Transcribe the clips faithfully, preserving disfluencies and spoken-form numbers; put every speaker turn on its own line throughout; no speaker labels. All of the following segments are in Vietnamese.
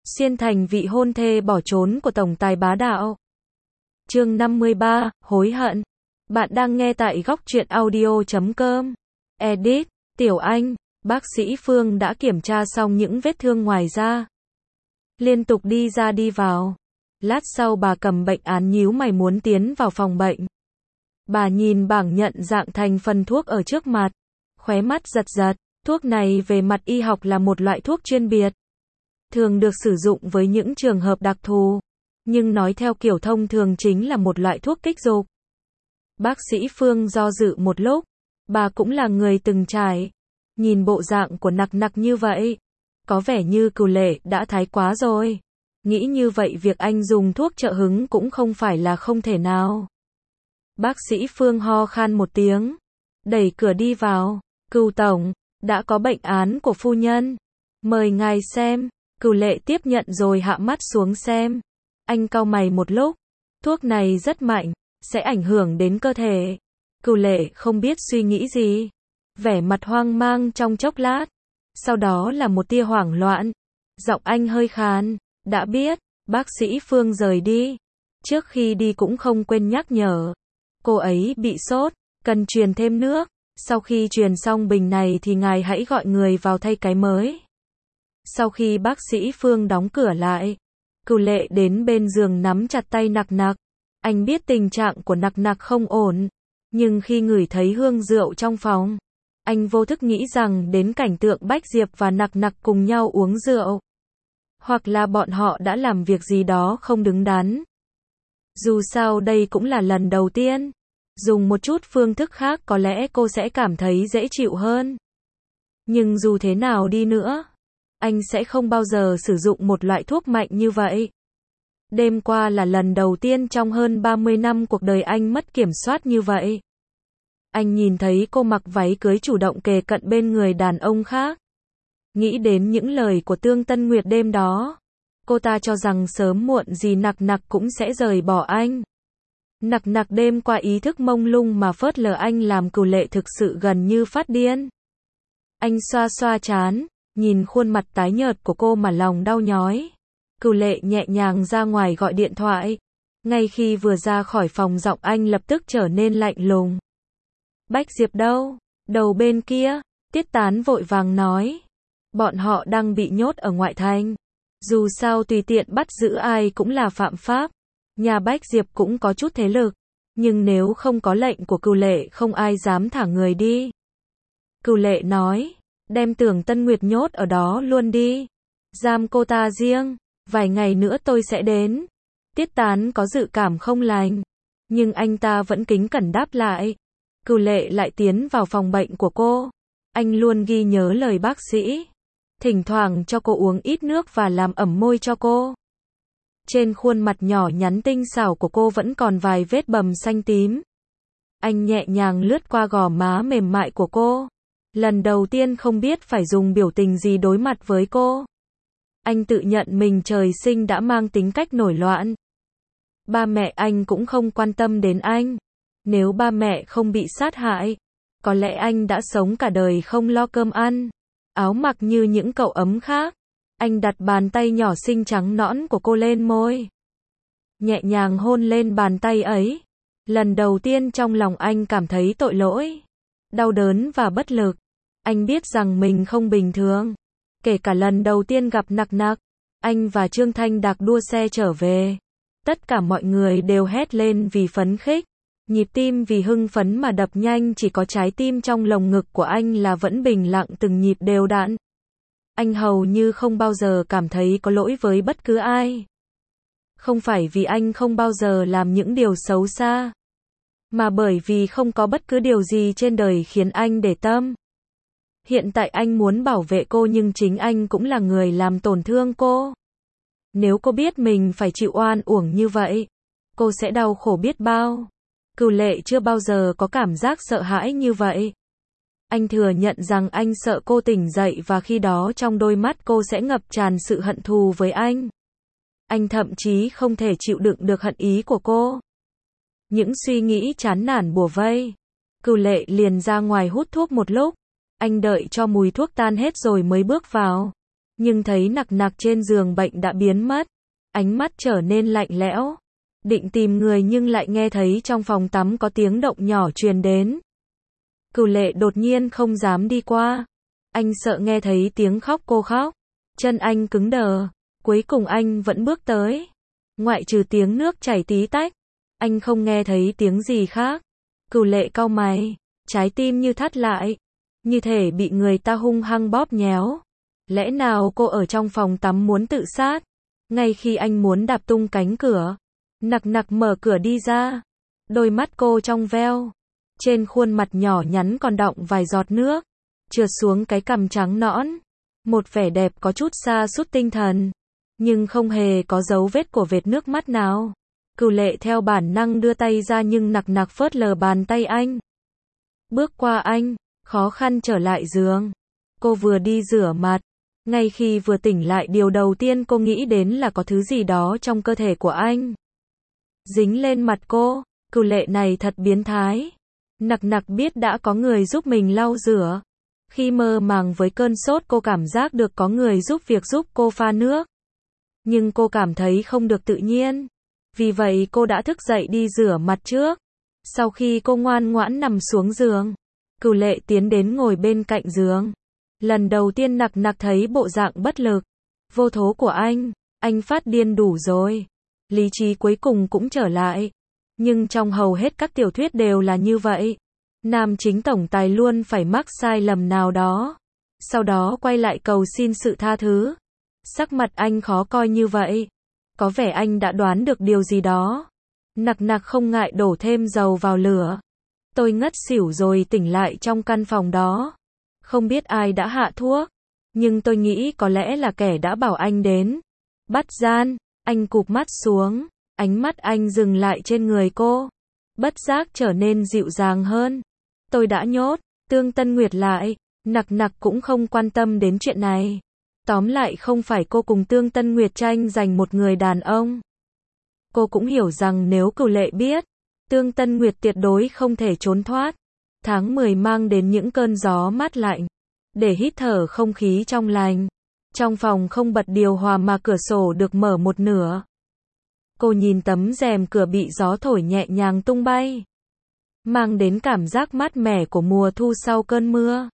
Xuyên thành vị hôn thê bỏ trốn của tổng tài bá đạo. Chương năm mươi ba, hối hận. Bạn đang nghe tại góc truyện audio chấm com. Edit, Tiểu Anh, bác sĩ Phương đã kiểm tra xong những vết thương ngoài da. Liên tục đi ra đi vào. Lát sau bà cầm bệnh án nhíu mày muốn tiến vào phòng bệnh. Bà nhìn bảng nhận dạng thành phần thuốc ở trước mặt. Khóe mắt giật giật, thuốc này về mặt y học là một loại thuốc chuyên biệt. Thường được sử dụng với những trường hợp đặc thù, nhưng nói theo kiểu thông thường chính là một loại thuốc kích dục. Bác sĩ Phương do dự một lúc, bà cũng là người từng trải. Nhìn bộ dạng của nặc nặc như vậy, có vẻ như Cửu Lệ đã thái quá rồi. Nghĩ như vậy việc anh dùng thuốc trợ hứng cũng không phải là không thể nào. Bác sĩ Phương ho khan một tiếng, đẩy cửa đi vào. Cửu tổng, đã có bệnh án của phu nhân. Mời ngài xem. Cửu Lệ tiếp nhận rồi hạ mắt xuống xem. Anh cau mày một lúc. Thuốc này rất mạnh, sẽ ảnh hưởng đến cơ thể. Cửu Lệ không biết suy nghĩ gì. Vẻ mặt hoang mang trong chốc lát. Sau đó là một tia hoảng loạn. Giọng anh hơi khàn. Đã biết, bác sĩ Phương rời đi. Trước khi đi cũng không quên nhắc nhở. Cô ấy bị sốt, cần truyền thêm nước. Sau khi truyền xong bình này thì ngài hãy gọi người vào thay cái mới. Sau khi bác sĩ Phương đóng cửa lại, Cửu Lệ đến bên giường nắm chặt tay nặc nặc. Anh biết tình trạng của nặc nặc không ổn, nhưng khi ngửi thấy hương rượu trong phòng, anh vô thức nghĩ rằng đến cảnh tượng Bách Diệp và nặc nặc cùng nhau uống rượu. Hoặc là bọn họ đã làm việc gì đó không đứng đắn. Dù sao đây cũng là lần đầu tiên. Dùng một chút phương thức khác có lẽ cô sẽ cảm thấy dễ chịu hơn. Nhưng dù thế nào đi nữa, anh sẽ không bao giờ sử dụng một loại thuốc mạnh như vậy. Đêm qua là lần đầu tiên trong hơn ba mươi năm cuộc đời anh mất kiểm soát như vậy. Anh nhìn thấy cô mặc váy cưới chủ động kề cận bên người đàn ông khác. Nghĩ đến những lời của Tương Tân Nguyệt đêm đó. Cô ta cho rằng sớm muộn gì nặc nặc cũng sẽ rời bỏ anh. Nặc nặc đêm qua ý thức mông lung mà phớt lờ anh làm Cửu Lệ thực sự gần như phát điên. Anh xoa xoa trán, nhìn khuôn mặt tái nhợt của cô mà lòng đau nhói. Cửu Lệ nhẹ nhàng ra ngoài gọi điện thoại. Ngay khi vừa ra khỏi phòng giọng anh lập tức trở nên lạnh lùng. Bách Diệp đâu? Đầu bên kia, Tiết Tán vội vàng nói. Bọn họ đang bị nhốt ở ngoại thành. Dù sao tùy tiện bắt giữ ai cũng là phạm pháp. Nhà Bách Diệp cũng có chút thế lực. Nhưng nếu không có lệnh của Cửu Lệ không ai dám thả người đi. Cửu Lệ nói. Đem Tưởng Tân Nguyệt nhốt ở đó luôn đi. Giam cô ta riêng. Vài ngày nữa tôi sẽ đến. Tiết Tán có dự cảm không lành. Nhưng anh ta vẫn kính cẩn đáp lại. Cửu Lệ lại tiến vào phòng bệnh của cô. Anh luôn ghi nhớ lời bác sĩ. Thỉnh thoảng cho cô uống ít nước và làm ẩm môi cho cô. Trên khuôn mặt nhỏ nhắn tinh xảo của cô vẫn còn vài vết bầm xanh tím. Anh nhẹ nhàng lướt qua gò má mềm mại của cô. Lần đầu tiên không biết phải dùng biểu tình gì đối mặt với cô. Anh tự nhận mình trời sinh đã mang tính cách nổi loạn. Ba mẹ anh cũng không quan tâm đến anh. Nếu ba mẹ không bị sát hại, có lẽ anh đã sống cả đời không lo cơm ăn, áo mặc như những cậu ấm khác. Anh đặt bàn tay nhỏ xinh trắng nõn của cô lên môi. Nhẹ nhàng hôn lên bàn tay ấy. Lần đầu tiên trong lòng anh cảm thấy tội lỗi, đau đớn và bất lực. Anh biết rằng mình không bình thường. Kể cả lần đầu tiên gặp nặc nặc, anh và Trương Thanh Đạc đua xe trở về. Tất cả mọi người đều hét lên vì phấn khích. Nhịp tim vì hưng phấn mà đập nhanh, chỉ có trái tim trong lồng ngực của anh là vẫn bình lặng từng nhịp đều đặn. Anh hầu như không bao giờ cảm thấy có lỗi với bất cứ ai. Không phải vì anh không bao giờ làm những điều xấu xa, mà bởi vì không có bất cứ điều gì trên đời khiến anh để tâm. Hiện tại anh muốn bảo vệ cô nhưng chính anh cũng là người làm tổn thương cô. Nếu cô biết mình phải chịu oan uổng như vậy, cô sẽ đau khổ biết bao. Cửu Lệ chưa bao giờ có cảm giác sợ hãi như vậy. Anh thừa nhận rằng anh sợ cô tỉnh dậy và khi đó trong đôi mắt cô sẽ ngập tràn sự hận thù với anh. Anh thậm chí không thể chịu đựng được hận ý của cô. Những suy nghĩ chán nản bủa vây. Cửu Lệ liền ra ngoài hút thuốc một lúc. Anh đợi cho mùi thuốc tan hết rồi mới bước vào. Nhưng thấy nặc nặc trên giường bệnh đã biến mất. Ánh mắt trở nên lạnh lẽo. Định tìm người nhưng lại nghe thấy trong phòng tắm có tiếng động nhỏ truyền đến. Cửu Lệ đột nhiên không dám đi qua. Anh sợ nghe thấy tiếng khóc cô khóc. Chân anh cứng đờ. Cuối cùng anh vẫn bước tới. Ngoại trừ tiếng nước chảy tí tách, anh không nghe thấy tiếng gì khác. Cửu Lệ cau mày. Trái tim như thắt lại. Như thể bị người ta hung hăng bóp nhéo. Lẽ nào cô ở trong phòng tắm muốn tự sát? Ngay khi anh muốn đạp tung cánh cửa, nặc nặc mở cửa đi ra. Đôi mắt cô trong veo. Trên khuôn mặt nhỏ nhắn còn đọng vài giọt nước. Trượt xuống cái cằm trắng nõn. Một vẻ đẹp có chút sa sút tinh thần. Nhưng không hề có dấu vết của vệt nước mắt nào. Cửu Lệ theo bản năng đưa tay ra nhưng nặc nặc phớt lờ bàn tay anh. Bước qua anh, khó khăn trở lại giường. Cô vừa đi rửa mặt. Ngay khi vừa tỉnh lại điều đầu tiên cô nghĩ đến là có thứ gì đó trong cơ thể của anh. Dính lên mặt cô. Cửu Lệ này thật biến thái. Nặc nặc biết đã có người giúp mình lau rửa. Khi mơ màng với cơn sốt cô cảm giác được có người giúp việc giúp cô pha nước. Nhưng cô cảm thấy không được tự nhiên. Vì vậy cô đã thức dậy đi rửa mặt trước. Sau khi cô ngoan ngoãn nằm xuống giường, Cửu Lệ tiến đến ngồi bên cạnh giường. Lần đầu tiên nặc nặc thấy bộ dạng bất lực, vô thố của anh. Anh phát điên đủ rồi. Lý trí cuối cùng cũng trở lại. Nhưng trong hầu hết các tiểu thuyết đều là như vậy. Nam chính tổng tài luôn phải mắc sai lầm nào đó. Sau đó quay lại cầu xin sự tha thứ. Sắc mặt anh khó coi như vậy. Có vẻ anh đã đoán được điều gì đó. Nặc nặc không ngại đổ thêm dầu vào lửa. Tôi ngất xỉu rồi tỉnh lại trong căn phòng đó. Không biết ai đã hạ thuốc. Nhưng tôi nghĩ có lẽ là kẻ đã bảo anh đến. Bắt gian. Anh cụp mắt xuống. Ánh mắt anh dừng lại trên người cô. Bất giác trở nên dịu dàng hơn. Tôi đã nhốt Tương Tân Nguyệt lại. Nặc nặc cũng không quan tâm đến chuyện này. Tóm lại không phải cô cùng Tương Tân Nguyệt tranh giành một người đàn ông. Cô cũng hiểu rằng nếu Cửu Lệ biết, Tương Tân Nguyệt tuyệt đối không thể trốn thoát. Tháng mười mang đến những cơn gió mát lạnh. Để hít thở không khí trong lành. Trong phòng không bật điều hòa mà cửa sổ được mở một nửa. Cô nhìn tấm rèm cửa bị gió thổi nhẹ nhàng tung bay. Mang đến cảm giác mát mẻ của mùa thu sau cơn mưa.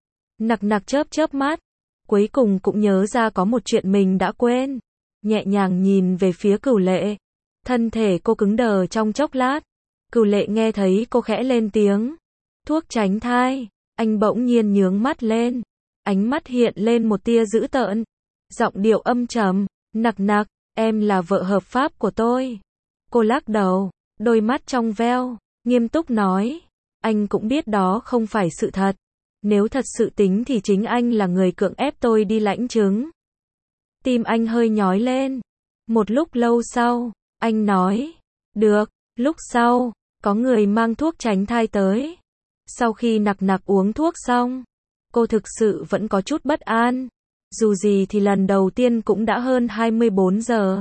Nặc nặc chớp chớp mắt. Cuối cùng cũng nhớ ra có một chuyện mình đã quên. Nhẹ nhàng nhìn về phía Cửu Lệ. Thân thể cô cứng đờ trong chốc lát. Cửu Lệ nghe thấy cô khẽ lên tiếng. Thuốc tránh thai. Anh bỗng nhiên nhướng mắt lên. Ánh mắt hiện lên một tia dữ tợn. Giọng điệu âm trầm. Nặc nặc, em là vợ hợp pháp của tôi. Cô lắc đầu. Đôi mắt trong veo. Nghiêm túc nói. Anh cũng biết đó không phải sự thật. Nếu thật sự tính thì chính anh là người cưỡng ép tôi đi lãnh chứng. Tim anh hơi nhói lên. Một lúc lâu sau, anh nói. Được, lúc sau, có người mang thuốc tránh thai tới. Sau khi nặc nặc uống thuốc xong, cô thực sự vẫn có chút bất an. Dù gì thì lần đầu tiên cũng đã hơn hai mươi bốn giờ.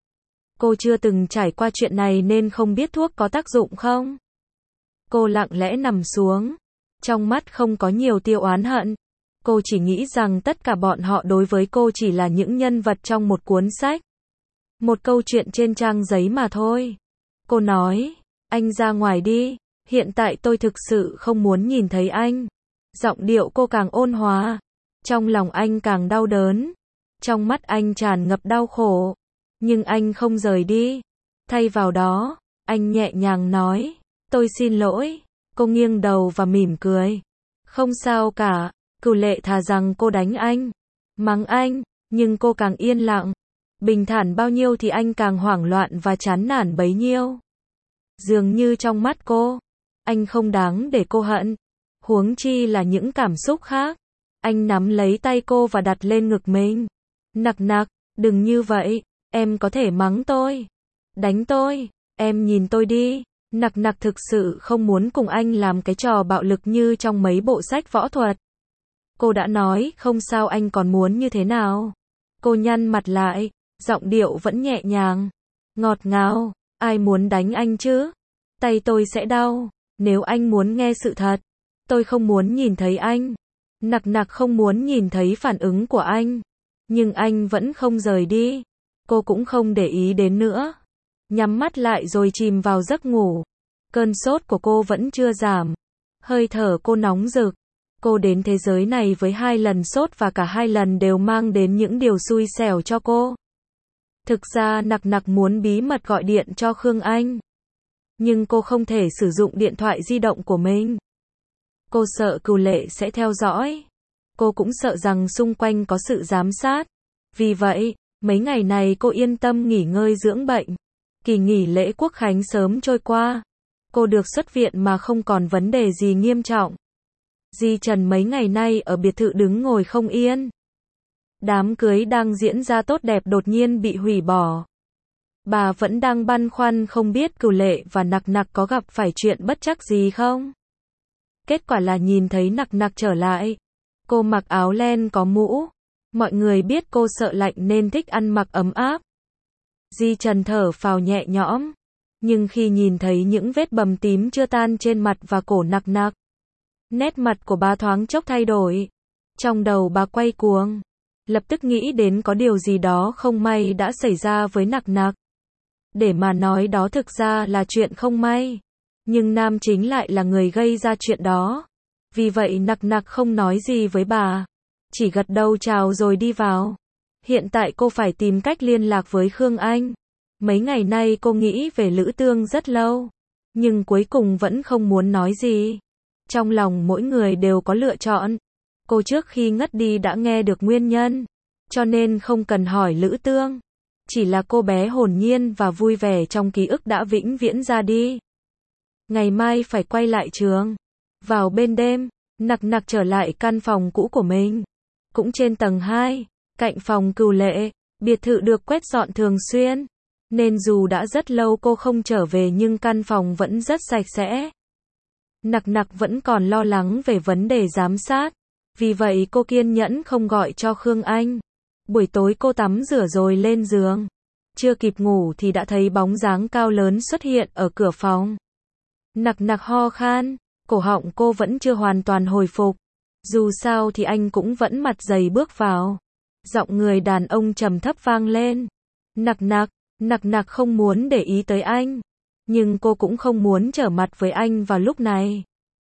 Cô chưa từng trải qua chuyện này nên không biết thuốc có tác dụng không. Cô lặng lẽ nằm xuống. Trong mắt không có nhiều tia oán hận. Cô chỉ nghĩ rằng tất cả bọn họ đối với cô chỉ là những nhân vật trong một cuốn sách. Một câu chuyện trên trang giấy mà thôi. Cô nói, anh ra ngoài đi. Hiện tại tôi thực sự không muốn nhìn thấy anh. Giọng điệu cô càng ôn hòa. Trong lòng anh càng đau đớn. Trong mắt anh tràn ngập đau khổ. Nhưng anh không rời đi. Thay vào đó, anh nhẹ nhàng nói, tôi xin lỗi. Cô nghiêng đầu và mỉm cười. Không sao cả. Cửu Lệ thà rằng cô đánh anh, mắng anh, nhưng cô càng yên lặng. Bình thản bao nhiêu thì anh càng hoảng loạn và chán nản bấy nhiêu. Dường như trong mắt cô, anh không đáng để cô hận. Huống chi là những cảm xúc khác. Anh nắm lấy tay cô và đặt lên ngực mình. Nặc nặc, đừng như vậy. Em có thể mắng tôi, đánh tôi. Em nhìn tôi đi. Nặc nặc thực sự không muốn cùng anh làm cái trò bạo lực như trong mấy bộ sách võ thuật. Cô đã nói không sao, anh còn muốn như thế nào? Cô nhăn mặt lại, giọng điệu vẫn nhẹ nhàng, ngọt ngào. Ai muốn đánh anh chứ? Tay tôi sẽ đau. Nếu anh muốn nghe sự thật, tôi không muốn nhìn thấy anh. Nặc nặc không muốn nhìn thấy phản ứng của anh. Nhưng anh vẫn không rời đi. Cô cũng không để ý đến nữa. Nhắm mắt lại rồi chìm vào giấc ngủ. Cơn sốt của cô vẫn chưa giảm. Hơi thở cô nóng rực. Cô đến thế giới này với hai lần sốt và cả hai lần đều mang đến những điều xui xẻo cho cô. Thực ra Nặc Nặc muốn bí mật gọi điện cho Khương Anh. Nhưng cô không thể sử dụng điện thoại di động của mình. Cô sợ Cửu Lệ sẽ theo dõi. Cô cũng sợ rằng xung quanh có sự giám sát. Vì vậy, mấy ngày này cô yên tâm nghỉ ngơi dưỡng bệnh. Kỳ nghỉ lễ Quốc khánh sớm trôi qua. Cô được xuất viện mà không còn vấn đề gì nghiêm trọng. Di Trần mấy ngày nay ở biệt thự đứng ngồi không yên. Đám cưới đang diễn ra tốt đẹp đột nhiên bị hủy bỏ. Bà vẫn đang băn khoăn không biết Cửu Lệ và Nặc Nặc có gặp phải chuyện bất trắc gì không. Kết quả là nhìn thấy Nặc Nặc trở lại. Cô mặc áo len có mũ. Mọi người biết cô sợ lạnh nên thích ăn mặc ấm áp. Di Trần thở phào nhẹ nhõm. Nhưng khi nhìn thấy những vết bầm tím chưa tan trên mặt và cổ Nặc Nặc, nét mặt của bà thoáng chốc thay đổi. Trong đầu bà quay cuồng. Lập tức nghĩ đến có điều gì đó không may đã xảy ra với Nặc Nặc. Để mà nói đó thực ra là chuyện không may. Nhưng nam chính lại là người gây ra chuyện đó. Vì vậy Nặc Nặc không nói gì với bà. Chỉ gật đầu chào rồi đi vào. Hiện tại cô phải tìm cách liên lạc với Khương Anh. Mấy ngày nay cô nghĩ về Lữ Tương rất lâu. Nhưng cuối cùng vẫn không muốn nói gì. Trong lòng mỗi người đều có lựa chọn. Cô trước khi ngất đi đã nghe được nguyên nhân. Cho nên không cần hỏi Lữ Tương. Chỉ là cô bé hồn nhiên và vui vẻ trong ký ức đã vĩnh viễn ra đi. Ngày mai phải quay lại trường. Vào bên đêm, Nặc Nặc trở lại căn phòng cũ của mình. Cũng trên tầng hai, cạnh phòng Cửu Lệ, biệt thự được quét dọn thường xuyên. Nên dù đã rất lâu cô không trở về nhưng căn phòng vẫn rất sạch sẽ. Nặc Nặc vẫn còn lo lắng về vấn đề giám sát. Vì vậy cô kiên nhẫn không gọi cho Khương Anh. Buổi tối cô tắm rửa rồi lên giường. Chưa kịp ngủ thì đã thấy bóng dáng cao lớn xuất hiện ở cửa phòng. Nặc Nặc ho khan, cổ họng cô vẫn chưa hoàn toàn hồi phục. Dù sao thì anh cũng vẫn mặt dày bước vào. Giọng người đàn ông trầm thấp vang lên. Nặc Nặc, Nặc Nặc không muốn để ý tới anh. Nhưng cô cũng không muốn trở mặt với anh vào lúc này.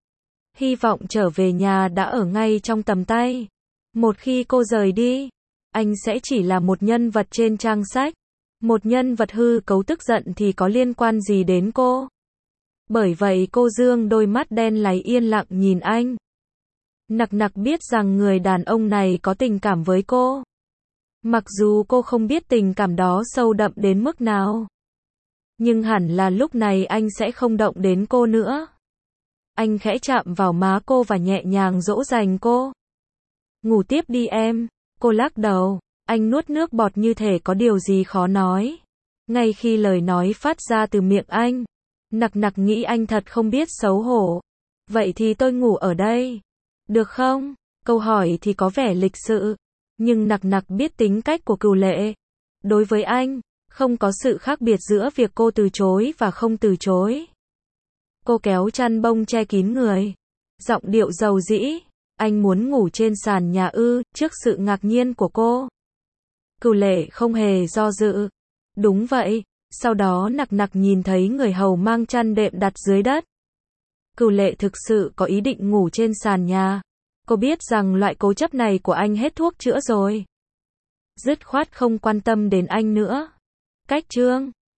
Hy vọng trở về nhà đã ở ngay trong tầm tay. Một khi cô rời đi, anh sẽ chỉ là một nhân vật trên trang sách. Một nhân vật hư cấu tức giận thì có liên quan gì đến cô? Bởi vậy cô dương đôi mắt đen láy yên lặng nhìn anh. Nặc Nặc biết rằng người đàn ông này có tình cảm với cô. Mặc dù cô không biết tình cảm đó sâu đậm đến mức nào. Nhưng hẳn là lúc này anh sẽ không động đến cô nữa. Anh khẽ chạm vào má cô và nhẹ nhàng dỗ dành cô. Ngủ tiếp đi em. Cô lắc đầu. Anh nuốt nước bọt như thể có điều gì khó nói. Ngay khi lời nói phát ra từ miệng anh, Nặc Nặc nghĩ anh thật không biết xấu hổ. Vậy thì tôi ngủ ở đây. Được không? Câu hỏi thì có vẻ lịch sự. Nhưng Nặc Nặc biết tính cách của Cửu Lệ. Đối với anh, không có sự khác biệt giữa việc cô từ chối và không từ chối. Cô kéo chăn bông che kín người. Giọng điệu dầu dĩ. Anh muốn ngủ trên sàn nhà ư? Trước sự ngạc nhiên của cô, Cửu Lệ không hề do dự. Đúng vậy. Sau đó Nặc Nặc nhìn thấy người hầu mang chăn đệm đặt dưới đất. Cửu Lệ thực sự có ý định ngủ trên sàn nhà. Cô biết rằng loại cố chấp này của anh hết thuốc chữa rồi. Dứt khoát không quan tâm đến anh nữa. Cách chương